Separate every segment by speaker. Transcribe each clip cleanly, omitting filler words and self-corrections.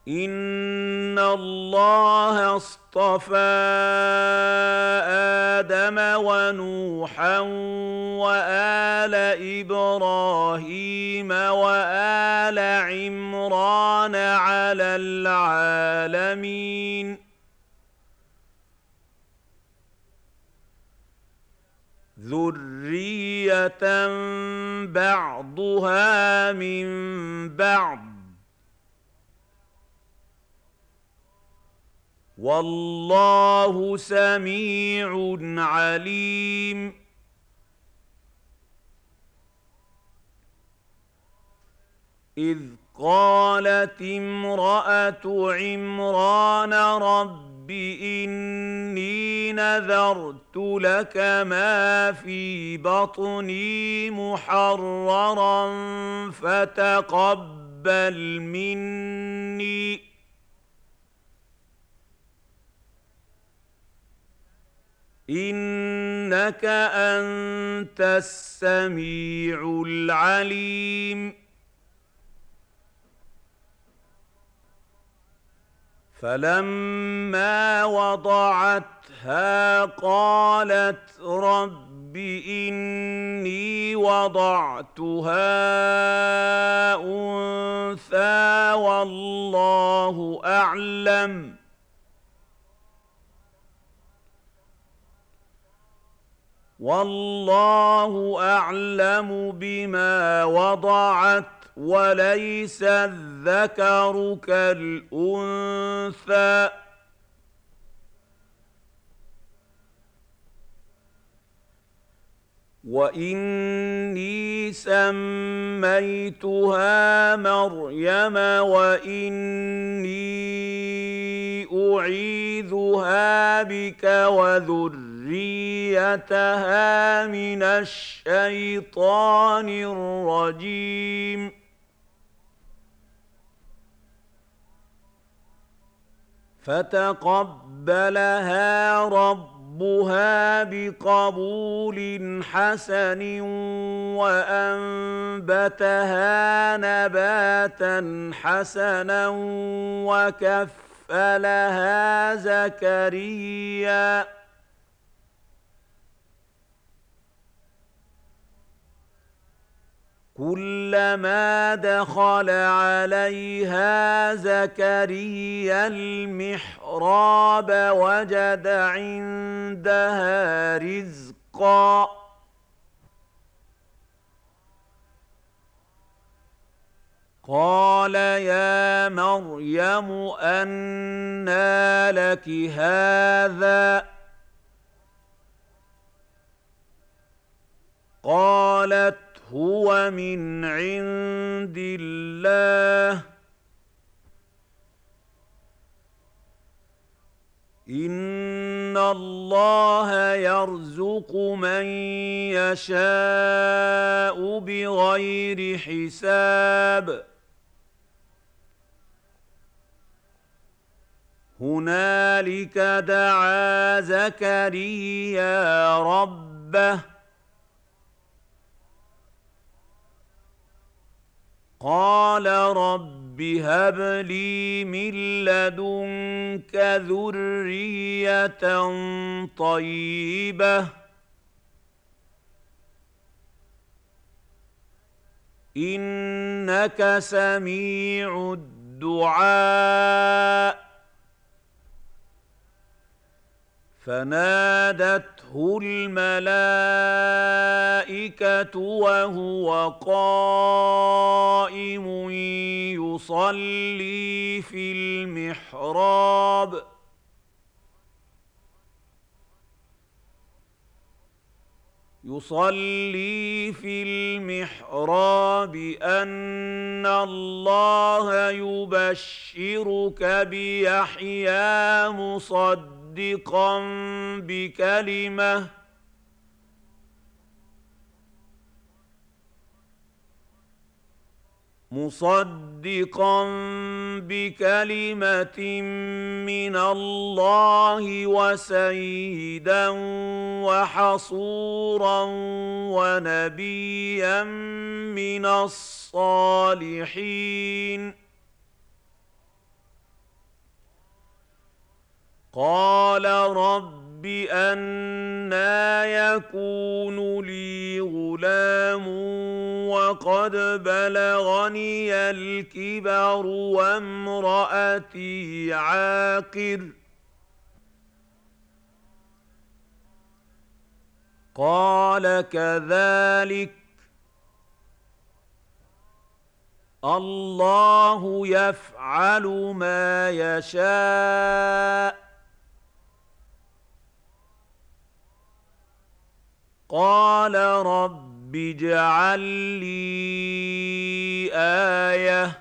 Speaker 1: إِنَّ اللَّهَ اصْطَفَىٰ آدَمَ وَنُوحًا وَآلَ إِبْرَاهِيمَ وَآلَ عِمْرَانَ عَلَى الْعَالَمِينَ ذُرِّيَّةً بَعْضُهَا مِن بَعْضٍ ۖ وَاللَّهُ سَمِيعٌ عَلِيمٌ. إِذْ قَالَتِ امْرَأَتُ عِمْرَانَ رَبِّ إِنِّي نَذَرْتُ لَكَ مَا فِي بَطْنِي مُحَرَّرًا فَتَقَبَّلْ مِنِّي إِنَّكَ أَنتَ السَّمِيعُ الْعَلِيمُ. فَلَمَّا وَضَعَتْهَا قَالَتْ رَبِّ إِنِّي وَضَعْتُهَا أُنثَىٰ وَاللَّهُ أَعْلَمُ بِمَا وَضَعَتْ وَلَيْسَ الذَّكَرُ كَالْأُنثَىٰ ۖ وَإِنِّي سَمَّيْتُهَا مَرْيَمَ وَإِنِّي أُعِيذُهَا بِكَ وَذُرِّيَّتَهَا مِنَ الشَّيْطَانِ الرَّجِيمِ. فَتَقَبَّلَهَا رَبُّهَا بِقَبُولٍ حَسَنٍ وَأَنبَتَهَا نَبَاتًا حَسَنًا وَكَفَّلَهَا زَكَرِيَّا ۖ كُلَّمَا دَخَلَ عَلَيْهَا زَكَرِيَّا الْمِحْرَابَ وَجَدَ عِندَهَا رِزْقًا ۖ قَالَ يَا مَرْيَمُ أَنَّىٰ لَكِ هَٰذَا ۖ قَالَتْ هُوَ مِنْ عِندِ اللَّهِ ۖ إِنَّ اللَّهَ يَرْزُقُ مَن يَشَاءُ بِغَيْرِ حِسَابٍ. هُنَالِكَ دَعَا زَكَرِيَّا رَبَّهُ قَالَ رَبِّ هَبْ لِي مِن لَّدُنكَ ذُرِّيَّةً طَيِّبَةً ۖ إِنَّكَ سَمِيعُ الدُّعَاءِ. فَنَادَتْهُ الْمَلَائِكَةُ وَهُوَ قَائِمٌ يُصَلِّي فِي الْمِحْرَابِ أَنَّ اللَّهَ يُبَشِّرُكَ بِيَحْيَىٰ مُصَدِّقًا بِكَلِمَةٍ مِّنَ اللَّهِ وَسَيِّدًا وَحَصُورًا وَنَبِيًّا مِّنَ الصَّالِحِينَ. قال رب أنى يكون لي غلام وقد بلغني الكبر وامرأتي عاقر قال كذلك الله يفعل ما يشاء قال رب اجعل لي آية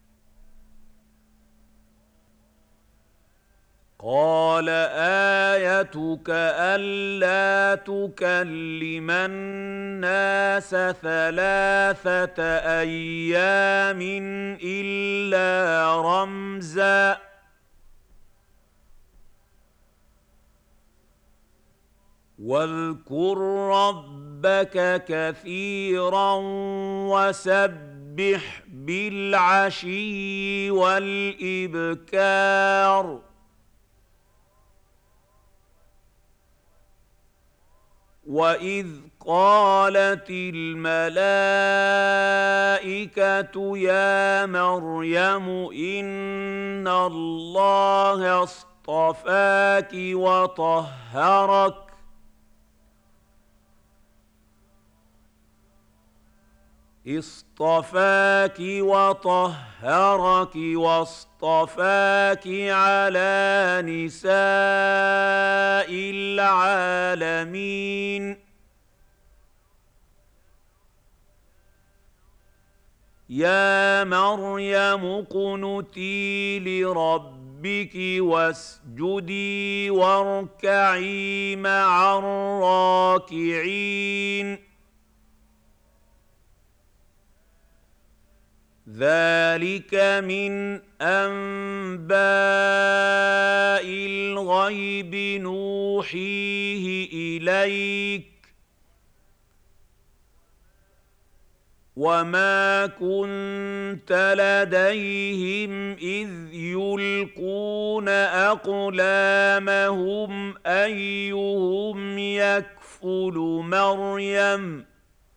Speaker 1: قال آيتك ألا تكلم الناس 3 أيام إلا رمزا واذكر ربك كثيرا وسبح بالعشي والإبكار وإذ قالت الملائكة يا مريم إن الله اصطفاك وطهرك واصطفاك على نساء العالمين يا مريم اقنتي لربك واسجدي واركعي مع الراكعين ذلك من أنباء الغيب نوحيه إليك وما كنت لديهم إذ يلقون أقلامهم أيهم يكفل مريم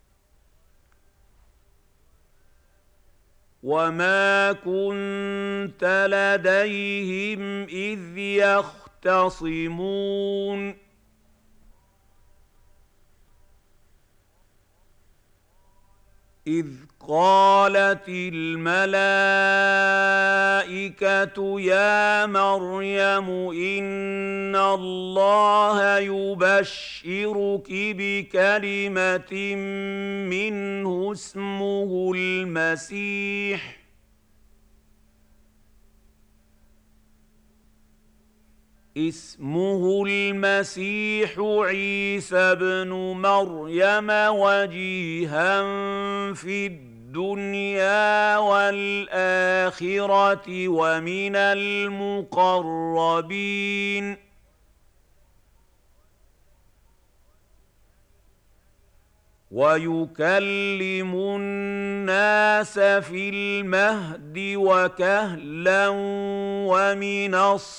Speaker 1: وما كنت لديهم إذ يختصمون إذ قالت الملائكة يا مريم إن الله يبشرك بكلمة منه اسمه المسيح عيسى ابن مريم وجيها في الدنيا والآخرة ومن المقربين ويكلم الناس في المهد وكهلا ومن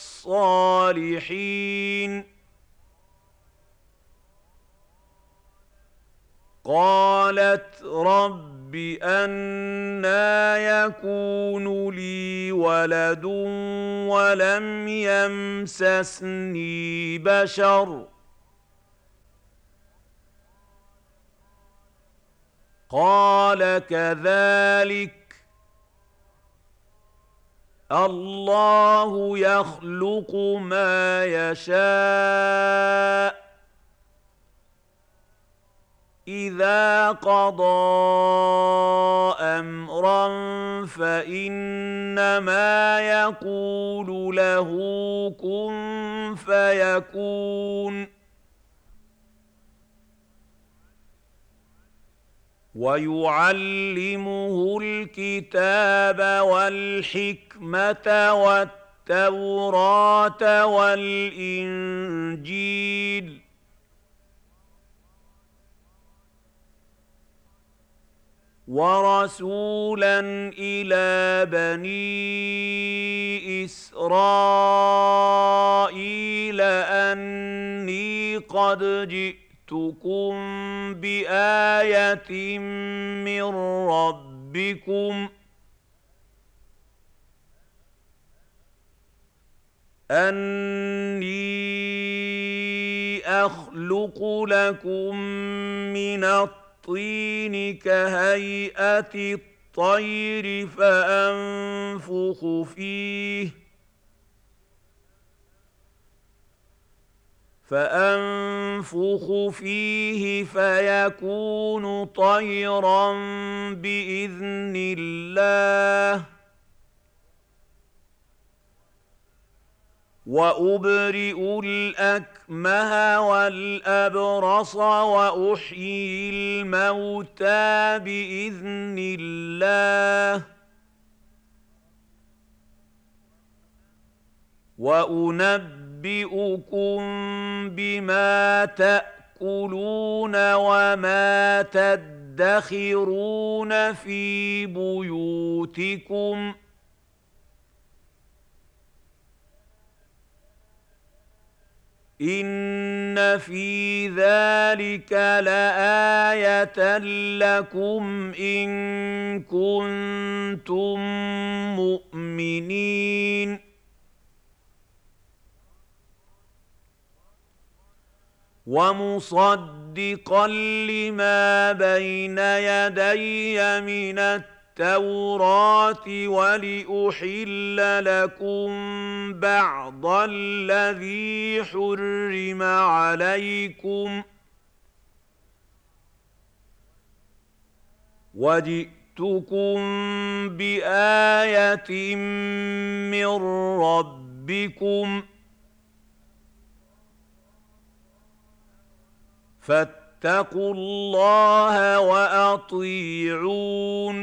Speaker 1: الصالحين قالت رب أنى يكون لي ولد ولم يمسسني بشر قال كذلك الله يخلق ما يشاء إذا قضى أمرا فإنما يقول له كن فيكون ويعلمه الكتاب والحكمة والتوراة والإنجيل ورسولا إلى بني إسرائيل قد جئتكم بآية من ربكم أني أخلق لكم من الطين كهيئة الطير فأنفخ فيه فيكون طيرا بإذن الله وأبرئ الأكمه والأبرص وأحيي الموتى بإذن الله وأنبئكم بما تأكلون وما تدخرون في بيوتكم إن في ذلك لآية لكم إن كنتم مؤمنين ومصدقا لما بين يدي من التوراة ولأحل لكم بعض الذي حرم عليكم وجئتكم بآية من ربكم فاتقوا الله وأطيعون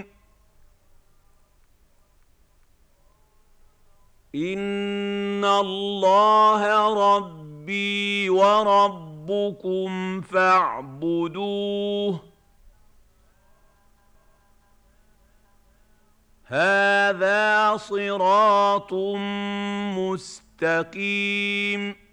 Speaker 1: إن الله ربي وربكم فاعبدوه هذا صراط مستقيم